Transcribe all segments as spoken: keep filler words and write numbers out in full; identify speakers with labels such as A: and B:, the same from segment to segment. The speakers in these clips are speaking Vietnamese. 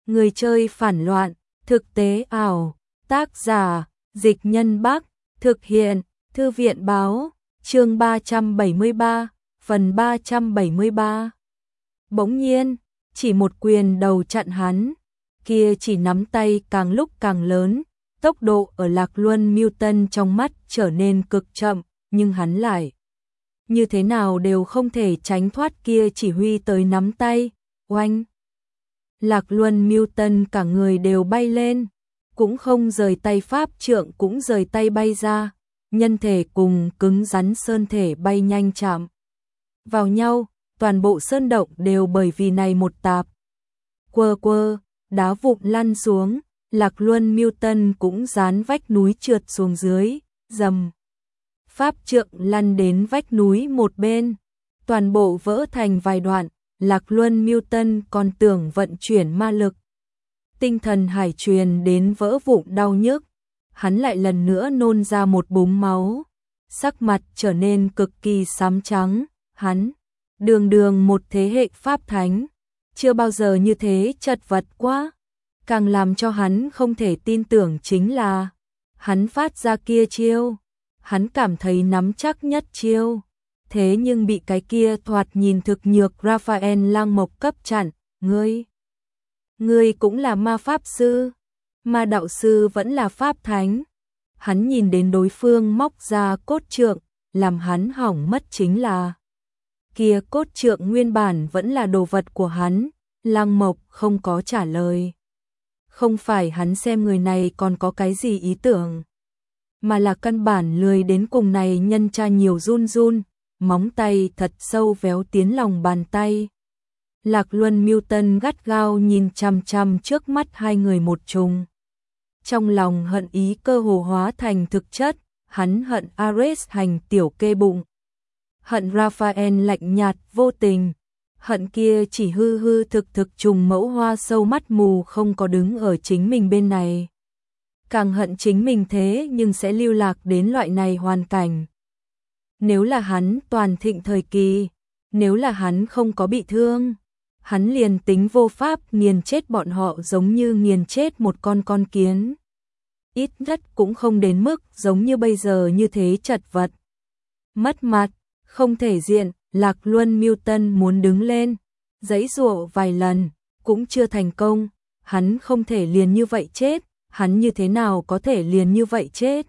A: Người chơi phản loạn, thực tế ảo, tác giả, Dịch Nhân Bắc, thực hiện, Thư viện báo, chương ba trăm bảy mươi ba, phần ba trăm bảy mươi ba. Bỗng nhiên, chỉ một quyền đầu chặn hắn, kia chỉ nắm tay càng lúc càng lớn, tốc độ ở Lạc Luân Newton trong mắt trở nên cực chậm, nhưng hắn lại như thế nào đều không thể tránh thoát kia chỉ huy tới nắm tay, oanh. Lạc Luân Newton cả người đều bay lên, cũng không rời tay pháp trượng cũng rời tay bay ra, nhân thể cùng cứng rắn sơn thể bay nhanh chạm vào nhau, toàn bộ sơn động đều bởi vì này một tạp. Quơ quơ, đá vụn lăn xuống, Lạc Luân Newton cũng dán vách núi trượt xuống dưới, rầm. Pháp trượng lăn đến vách núi một bên, toàn bộ vỡ thành vài đoạn, Lạc Luân Newton còn tưởng vận chuyển ma lực. Tinh thần hải truyền đến vỡ vụn đau nhức, hắn lại lần nữa nôn ra một búng máu, sắc mặt trở nên cực kỳ xám trắng, hắn, đường đường một thế hệ pháp thánh, chưa bao giờ như thế chật vật quá, càng làm cho hắn không thể tin tưởng chính là, hắn phát ra kia chiêu, hắn cảm thấy nắm chắc nhất chiêu, thế nhưng bị cái kia thoạt nhìn thực nhược Raphael Lang Mộc cấp chặn, ngươi, ngươi cũng là ma pháp sư, ma đạo sư vẫn là pháp thánh. Hắn nhìn đến đối phương móc ra cốt trượng, làm hắn hỏng mất chính là kia cốt trượng nguyên bản vẫn là đồ vật của hắn, Lang Mộc không có trả lời. Không phải hắn xem người này còn có cái gì ý tưởng, mà là căn bản lười đến cùng này nhân tra nhiều run run, móng tay thật sâu véo tiến lòng bàn tay. Lạc Luân Newton gắt gao nhìn chằm chằm trước mắt hai người một trùng. Trong lòng hận ý cơ hồ hóa thành thực chất, hắn hận Ares hành tiểu kê bụng. Hận Raphael lạnh nhạt vô tình, hận kia chỉ hư hư thực thực trùng mẫu hoa sâu mắt mù không có đứng ở chính mình bên này. Càng hận chính mình thế nhưng sẽ lưu lạc đến loại này hoàn cảnh. Nếu là hắn toàn thịnh thời kỳ, nếu là hắn không có bị thương, hắn liền tính vô pháp nghiền chết bọn họ giống như nghiền chết một con con kiến. Ít nhất cũng không đến mức giống như bây giờ như thế chật vật. Mất mặt, không thể diện, Lạc Luân Newton muốn đứng lên, giãy giụa vài lần, cũng chưa thành công, hắn không thể liền như vậy chết, hắn như thế nào có thể liền như vậy chết.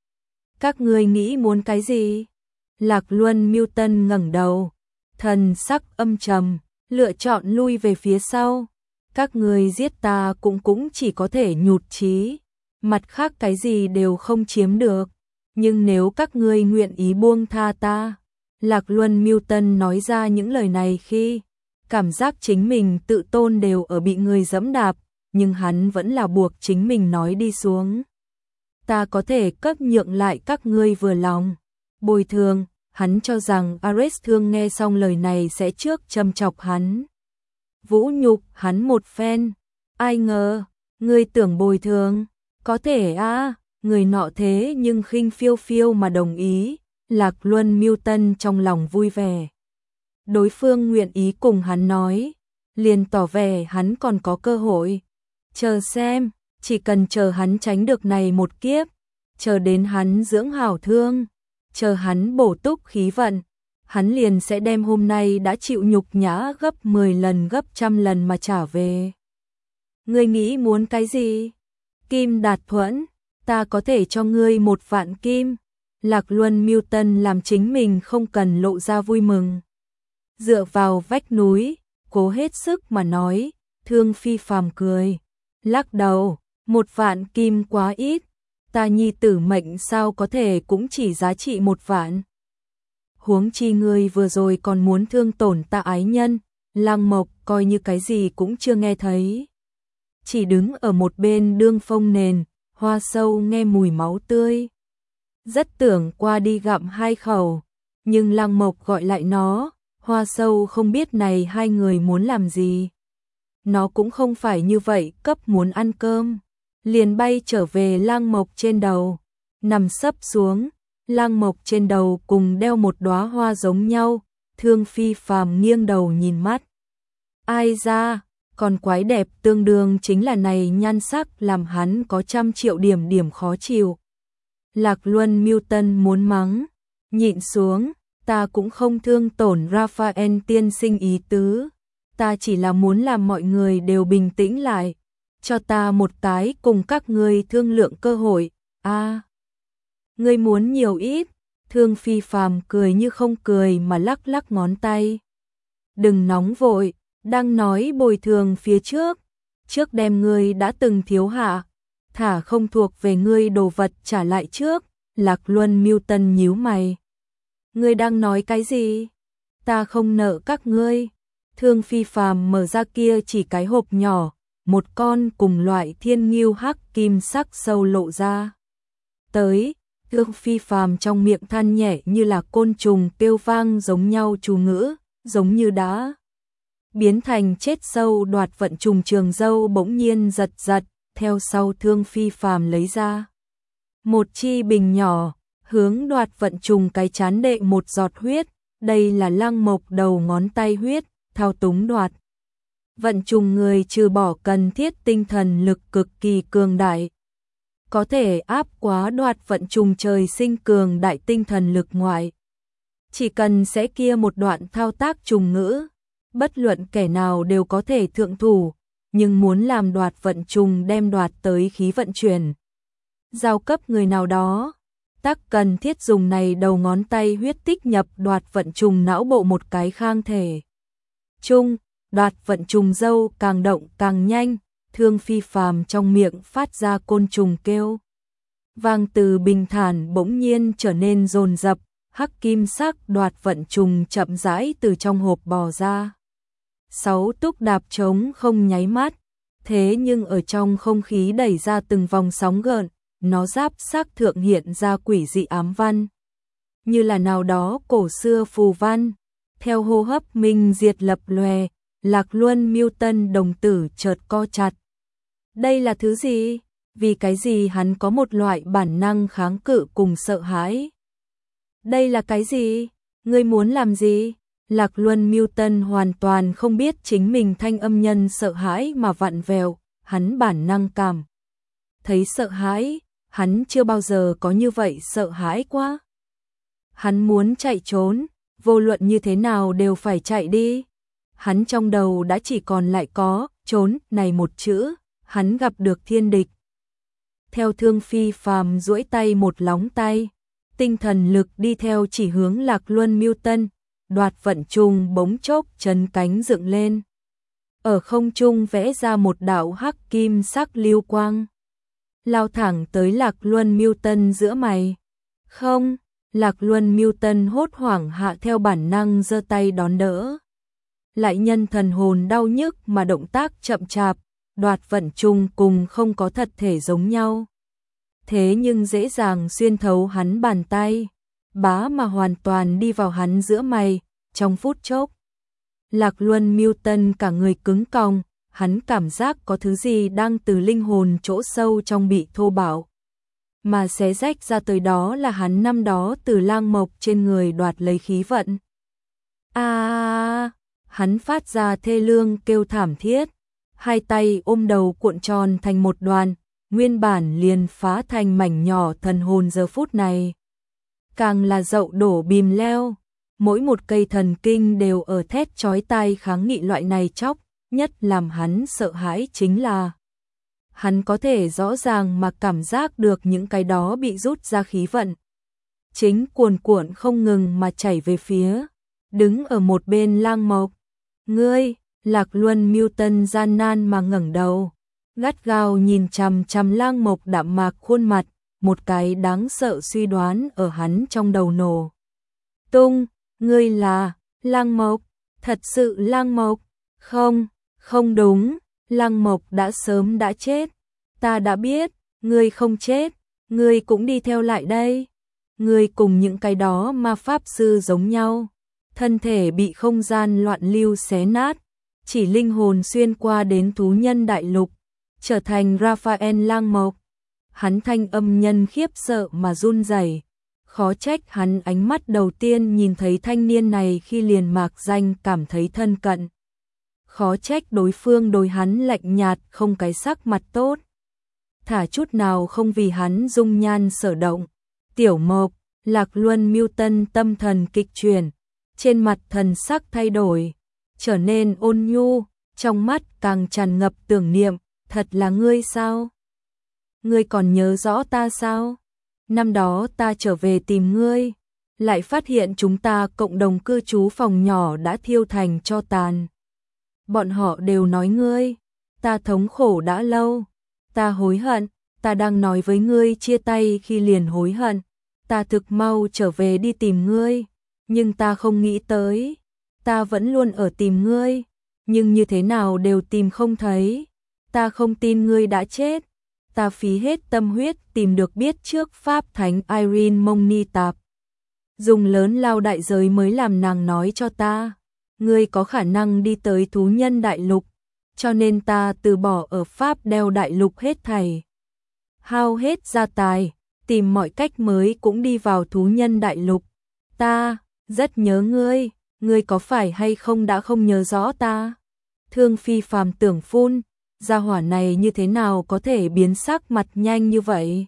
A: Các ngươi nghĩ muốn cái gì? Lạc Luân Newton ngẩng đầu, thần sắc âm trầm, lựa chọn lui về phía sau. Các ngươi giết ta cũng cũng chỉ có thể nhụt chí, mặt khác cái gì đều không chiếm được, nhưng nếu các ngươi nguyện ý buông tha ta. Lạc Luân Newton nói ra những lời này khi cảm giác chính mình tự tôn đều ở bị người giẫm đạp, nhưng hắn vẫn là buộc chính mình nói đi xuống. Ta có thể cấp nhượng lại các ngươi vừa lòng. Bồi thường, hắn cho rằng Ares Thương nghe xong lời này sẽ trước châm chọc hắn. Vũ nhục hắn một phen, ai ngờ, ngươi tưởng bồi thường, có thể a à, người nọ thế nhưng khinh phiêu phiêu mà đồng ý, Lạc Luân Newton trong lòng vui vẻ. Đối phương nguyện ý cùng hắn nói, liền tỏ vẻ hắn còn có cơ hội. Chờ xem, chỉ cần chờ hắn tránh được này một kiếp, chờ đến hắn dưỡng hảo thương, chờ hắn bổ túc khí vận, hắn liền sẽ đem hôm nay đã chịu nhục nhã gấp mười lần gấp trăm lần mà trả về. Ngươi nghĩ muốn cái gì? Kim Đạt Thuẫn, ta có thể cho ngươi một vạn kim. Lạc Luân Newton làm chính mình không cần lộ ra vui mừng. Dựa vào vách núi, cố hết sức mà nói, Thương Phi phàm cười. Lắc đầu, một vạn kim quá ít, ta nhi tử mệnh sao có thể cũng chỉ giá trị một vạn. Huống chi ngươi vừa rồi còn muốn thương tổn ta ái nhân, Lang Mộc coi như cái gì cũng chưa nghe thấy. Chỉ đứng ở một bên đương phong nền, Hoa Sâu nghe mùi máu tươi. Rất tưởng qua đi gặm hai khẩu, nhưng Lang Mộc gọi lại nó, Hoa Sâu không biết này hai người muốn làm gì. Nó cũng không phải như vậy cấp muốn ăn cơm, liền bay trở về Lang Mộc trên đầu, nằm sấp xuống, Lang Mộc trên đầu cùng đeo một đóa hoa giống nhau, Thương Phi phàm nghiêng đầu nhìn mắt. Ai ra, Còn quái đẹp tương đương chính là này nhan sắc làm hắn có trăm triệu điểm điểm khó chịu. Lạc Luân Milton muốn mắng, nhịn xuống, ta cũng không thương tổn Raphael tiên sinh ý tứ, ta chỉ là muốn làm mọi người đều bình tĩnh lại, cho ta một cái cùng các ngươi thương lượng cơ hội. A, à, ngươi muốn nhiều ít? Thương Phi Phàm cười như không cười mà lắc lắc ngón tay. Đừng nóng vội, đang nói bồi thường phía trước, trước đem ngươi đã từng thiếu hạ, thả không thuộc về ngươi đồ vật trả lại trước. Lạc Luân Milton nhíu mày. Ngươi đang nói cái gì? Ta không nợ các ngươi. Thương Phi Phàm mở ra kia chỉ cái hộp nhỏ, một con cùng loại thiên ngưu hắc kim sắc sâu lộ ra. Tới, Thương Phi Phàm trong miệng than nhẹ như là côn trùng kêu vang giống nhau chú ngữ, giống như đã biến thành chết sâu. Đoạt vận trùng trường dâu bỗng nhiên giật giật, theo sau Thương Phi Phàm lấy ra một chi bình nhỏ, hướng Đoạt vận trùng cái chán đệ một giọt huyết, đây là Lăng Mộc đầu ngón tay huyết, thao túng Đoạt vận trùng người trừ bỏ cần thiết tinh thần lực cực kỳ cường đại, có thể áp quá Đoạt vận trùng trời sinh cường đại tinh thần lực ngoại. Chỉ cần sẽ kia một đoạn thao tác trùng ngữ, bất luận kẻ nào đều có thể thượng thủ, nhưng muốn làm Đoạt vận trùng đem đoạt tới khí vận chuyển giao cấp người nào đó, tác cần thiết dùng này đầu ngón tay huyết tích nhập Đoạt vận trùng não bộ một cái khang thể. Chung, Đoạt vận trùng dâu càng động càng nhanh, Thương Phi Phàm trong miệng phát ra côn trùng kêu vang từ bình thản bỗng nhiên trở nên dồn dập, hắc kim sắc Đoạt vận trùng chậm rãi từ trong hộp bò ra. Sáu túc đạp trống không nháy mắt, thế nhưng ở trong không khí đẩy ra từng vòng sóng gợn, nó giáp xác thượng hiện ra quỷ dị ám văn, như là nào đó cổ xưa phù văn. Theo hô hấp minh diệt lập lòe, Lạc Luân Milton đồng tử chợt co chặt. Đây là thứ gì? Vì cái gì hắn có một loại bản năng kháng cự cùng sợ hãi? Đây là cái gì? Ngươi muốn làm gì? Lạc Luân Milton hoàn toàn không biết chính mình thanh âm nhân sợ hãi mà vặn vẹo, hắn bản năng cảm thấy sợ hãi, hắn chưa bao giờ có như vậy sợ hãi quá. Hắn muốn chạy trốn, vô luận như thế nào đều phải chạy đi. Hắn trong đầu đã chỉ còn lại có trốn này một chữ, hắn gặp được thiên địch. Theo Thương Phi Phàm duỗi tay một lóng tay, tinh thần lực đi theo chỉ hướng Lạc Luân Milton, Đoạt vận trùng bỗng chốc chấn cánh dựng lên. Ở không trung vẽ ra một đạo hắc kim sắc lưu quang, lao thẳng tới Lạc Luân Milton giữa mày. Không, Lạc Luân Milton hốt hoảng hạ theo bản năng giơ tay đón đỡ. Lại nhân thần hồn đau nhức mà động tác chậm chạp, Đoạt vận trùng cùng không có thật thể giống nhau. Thế nhưng dễ dàng xuyên thấu hắn bàn tay, bá mà hoàn toàn đi vào hắn giữa mày, trong phút chốc. Lạc Luân Milton cả người cứng còng, hắn cảm giác có thứ gì đang từ linh hồn chỗ sâu trong bị thô bạo mà xé rách ra, tới đó là hắn năm đó từ Lang Mộc trên người đoạt lấy khí vận. A, à, hắn phát ra thê lương kêu thảm thiết, hai tay ôm đầu cuộn tròn thành một đoàn, nguyên bản liền phá thành mảnh nhỏ thần hồn giờ phút này càng là dậu đổ bìm leo, mỗi một cây thần kinh đều ở thét chói tai kháng nghị loại này chóc. Nhất làm hắn sợ hãi chính là hắn có thể rõ ràng mà cảm giác được những cái đó bị rút ra khí vận chính cuồn cuộn không ngừng mà chảy về phía đứng ở một bên Lang Mộc. Ngươi, Lạc Luân Milton gian nan mà ngẩng đầu, gắt gao nhìn chằm chằm Lang Mộc đạm mạc khuôn mặt, một cái đáng sợ suy đoán ở hắn trong đầu nổ tung. Ngươi là Lang Mộc? Thật sự Lang Mộc? Không, không đúng, Lang Mộc đã sớm đã chết. Ta đã biết, ngươi không chết, ngươi cũng đi theo lại đây. Ngươi cùng những cái đó ma pháp sư giống nhau, thân thể bị không gian loạn lưu xé nát, chỉ linh hồn xuyên qua đến thú nhân đại lục, trở thành Raphael Lang Mộc. Hắn thanh âm nhân khiếp sợ mà run rẩy, khó trách hắn ánh mắt đầu tiên nhìn thấy thanh niên này khi liền mạc danh cảm thấy thân cận. khó trách đối phương đối hắn lạnh nhạt không cái sắc mặt tốt. Thả chút nào không vì hắn dung nhan sở động. Tiểu Mộc, Lạc Luân Mưu Tân tâm thần kịch chuyển, trên mặt thần sắc thay đổi, trở nên ôn nhu, trong mắt càng tràn ngập tưởng niệm, thật là ngươi sao? Ngươi còn nhớ rõ ta sao? Năm đó ta trở về tìm ngươi, lại phát hiện chúng ta cộng đồng cư trú phòng nhỏ đã thiêu thành tro tàn. Bọn họ đều nói ngươi, ta thống khổ đã lâu, ta hối hận, ta đang nói với ngươi chia tay khi liền hối hận, ta thực mau trở về đi tìm ngươi, nhưng ta không nghĩ tới, ta vẫn luôn ở tìm ngươi, nhưng như thế nào đều tìm không thấy, ta không tin ngươi đã chết, ta phí hết tâm huyết tìm được biết trước Pháp Thánh Irene Moni Tạp. Dùng lớn lao đại giới mới làm nàng nói cho ta, ngươi có khả năng đi tới thú nhân đại lục, cho nên ta từ bỏ ở Pháp đeo đại lục hết thảy. Hao hết gia tài, tìm mọi cách mới cũng đi vào thú nhân đại lục. Ta, rất nhớ ngươi, ngươi có phải hay không đã không nhớ rõ ta? Thương Phi phàm tưởng phun, gia hỏa này như thế nào có thể biến sắc mặt nhanh như vậy?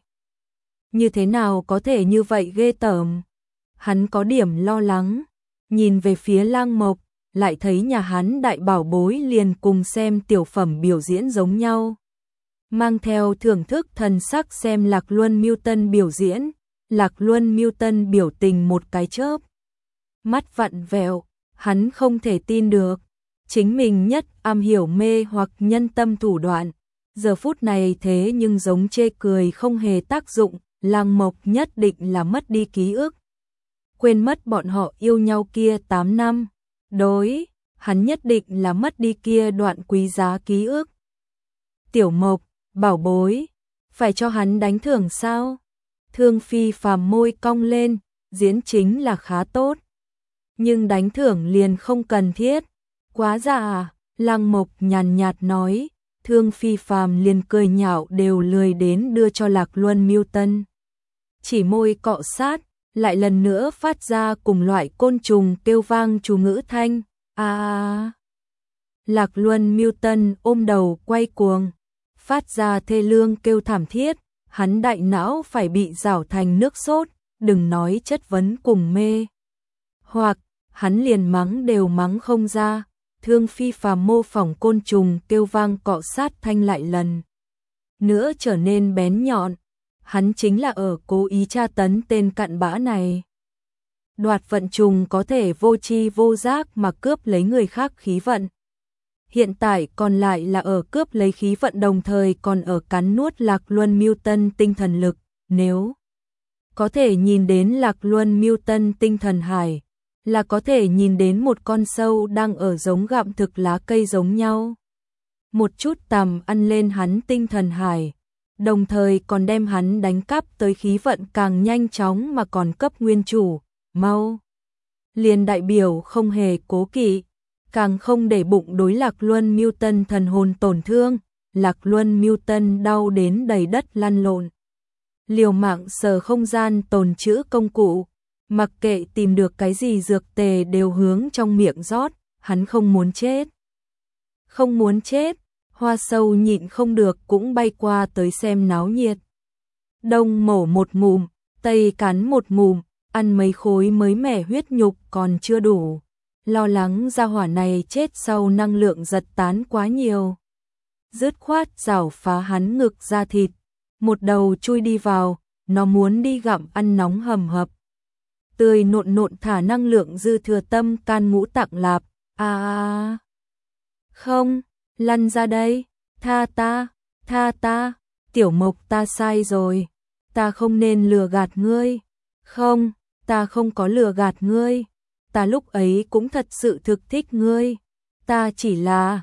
A: Như thế nào có thể như vậy ghê tởm? Hắn có điểm lo lắng, nhìn về phía Lang Mộc, lại thấy nhà hắn đại bảo bối liền cùng xem tiểu phẩm biểu diễn giống nhau. Mang theo thưởng thức thần sắc xem Lạc Luân Mưu Tân biểu diễn, Lạc Luân Mưu Tân biểu tình một cái chớp. Mắt vặn vẹo, hắn không thể tin được, chính mình nhất am hiểu mê hoặc nhân tâm thủ đoạn, giờ phút này thế nhưng giống chê cười không hề tác dụng, Lang Mộc nhất định là mất đi ký ức. Quên mất bọn họ yêu nhau kia tám năm, đối, hắn nhất định là mất đi kia đoạn quý giá ký ức. Tiểu Mộc, bảo bối, phải cho hắn đánh thưởng sao? Thương Phi phàm môi cong lên, diễn chính là khá tốt. Nhưng đánh thưởng liền không cần thiết. Quá già à? Lang Mộc nhàn nhạt nói, Thương Phi phàm liền cười nhạo đều lười đến đưa cho Lạc Luân Mưu Tân. Chỉ môi cọ sát, lại lần nữa phát ra cùng loại côn trùng kêu vang chú ngữ thanh. À! Lạc Luân Mưu Tân ôm đầu quay cuồng, phát ra thê lương kêu thảm thiết, hắn đại não phải bị rảo thành nước sốt, đừng nói chất vấn cùng mê. Hoặc, hắn liền mắng đều mắng không ra, Thương Phi phàm mô phỏng côn trùng kêu vang cọ sát thanh lại lần nữa trở nên bén nhọn, hắn chính là ở cố ý tra tấn tên cặn bã này. Đoạt vận trùng có thể vô tri vô giác mà cướp lấy người khác khí vận. Hiện tại còn lại là ở cướp lấy khí vận đồng thời còn ở cắn nuốt Lạc Luân Mưu Tân tinh thần lực, nếu có thể nhìn đến Lạc Luân Mưu Tân tinh thần hải, là có thể nhìn đến một con sâu đang ở giống gặm thực lá cây giống nhau. Một chút tầm ăn lên hắn tinh thần hải, đồng thời còn đem hắn đánh cắp tới khí vận càng nhanh chóng mà còn cấp nguyên chủ, mau. Liền đại biểu không hề cố kỵ, càng không để bụng đối Lạc Luân Mưu Tân thần hồn tổn thương, Lạc Luân Mưu Tân đau đến đầy đất lăn lộn. Liều mạng sờ không gian tồn trữ công cụ, mặc kệ tìm được cái gì dược tề đều hướng trong miệng rót, hắn không muốn chết. Không muốn chết, Hoa Sâu nhịn không được cũng bay qua tới xem náo nhiệt. Đông mổ một ngụm, Tây cắn một ngụm, ăn mấy khối mới mẻ huyết nhục còn chưa đủ. Lo lắng gia hỏa này chết sau năng lượng giật tán quá nhiều. Dứt khoát rảo phá hắn ngực ra thịt, một đầu chui đi vào, nó muốn đi gặm ăn nóng hầm hập. Tươi nộn nộn thả năng lượng dư thừa tâm can ngũ tạng lạp, à không, lăn ra đây, tha ta, tha ta, Tiểu Mộc ta sai rồi, ta không nên lừa gạt ngươi, không, ta không có lừa gạt ngươi. Ta lúc ấy cũng thật sự thực thích ngươi, ta chỉ là,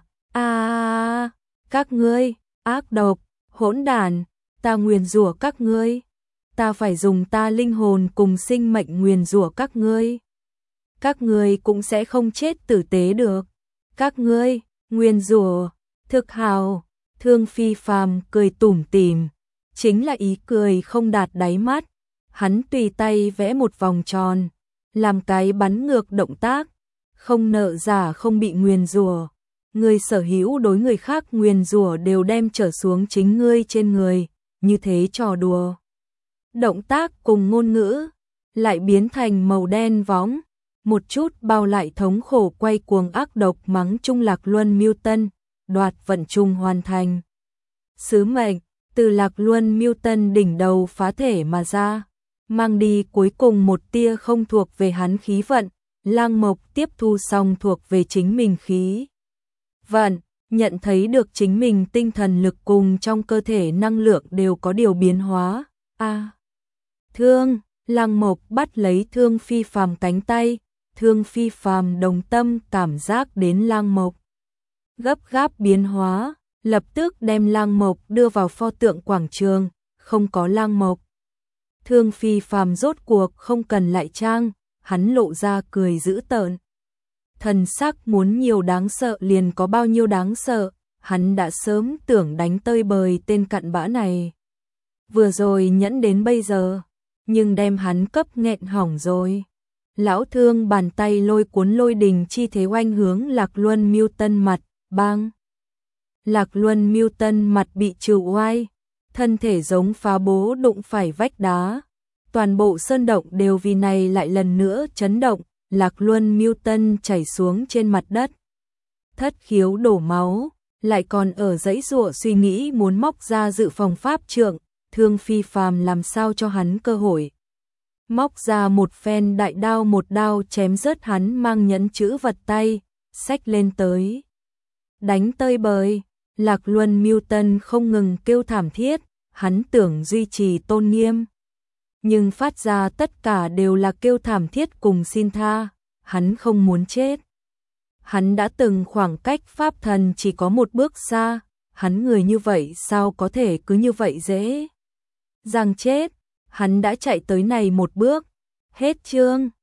A: a các ngươi, ác độc, hỗn đản, ta nguyền rủa các ngươi, ta phải dùng ta linh hồn cùng sinh mệnh nguyền rủa các ngươi. Các ngươi cũng sẽ không chết tử tế được. Các ngươi, nguyền rủa, thực hào, Thương Phi phàm cười tủm tỉm, chính là ý cười không đạt đáy mắt, hắn tùy tay vẽ một vòng tròn. Làm cái bắn ngược động tác, không nợ giả không bị nguyền rủa, Ngươi sở hữu đối người khác nguyền rủa đều đem trở xuống chính ngươi trên người, như thế trò đùa. Động tác cùng ngôn ngữ lại biến thành màu đen vóng, một chút bao lại thống khổ quay cuồng ác độc mắng Trung Lạc Luân Mưu Tân, đoạt vận trung hoàn thành. Sứ mệnh, từ Lạc Luân Mưu Tân đỉnh đầu phá thể mà ra, mang đi cuối cùng một tia không thuộc về hắn khí vận, Lang Mộc tiếp thu xong thuộc về chính mình khí vận, nhận thấy được chính mình tinh thần lực cùng trong cơ thể năng lượng đều có điều biến hóa. A. À, thương, Lang Mộc bắt lấy Thương Phi Phàm cánh tay, Thương Phi Phàm đồng tâm cảm giác đến Lang Mộc gấp gáp biến hóa, lập tức đem Lang Mộc đưa vào pho tượng quảng trường, không có Lang Mộc. Thương Phi Phàm rốt cuộc không cần lại trang, hắn lộ ra cười dữ tợn. Thần sắc muốn nhiều đáng sợ liền có bao nhiêu đáng sợ, hắn đã sớm tưởng đánh tơi bời tên cặn bã này. Vừa rồi nhẫn đến bây giờ, nhưng đem hắn cấp nghẹn hỏng rồi. Lão Thương bàn tay lôi cuốn lôi đình chi thế oanh hướng Lạc Luân Mưu Tân mặt, bang. Lạc Luân Mưu Tân mặt bị trừ oai, thân thể giống phá bố đụng phải vách đá. Toàn bộ sơn động đều vì này lại lần nữa chấn động, Lạc Luân Mưu Tân chảy xuống trên mặt đất. Thất khiếu đổ máu, lại còn ở dãy giụa suy nghĩ muốn móc ra dự phòng pháp trượng, Thương Phi Phàm làm sao cho hắn cơ hội. Móc ra một phen đại đao một đao chém rớt hắn mang nhẫn chữ vật tay, xách lên tới. Đánh tơi bời, Lạc Luân Mưu Tân không ngừng kêu thảm thiết, hắn tưởng duy trì tôn nghiêm. Nhưng phát ra tất cả đều là kêu thảm thiết cùng xin tha, hắn không muốn chết. Hắn đã từng khoảng cách pháp thần chỉ có một bước xa, hắn người như vậy sao có thể cứ như vậy dễ dàng chết, hắn đã chạy tới này một bước. Hết chương.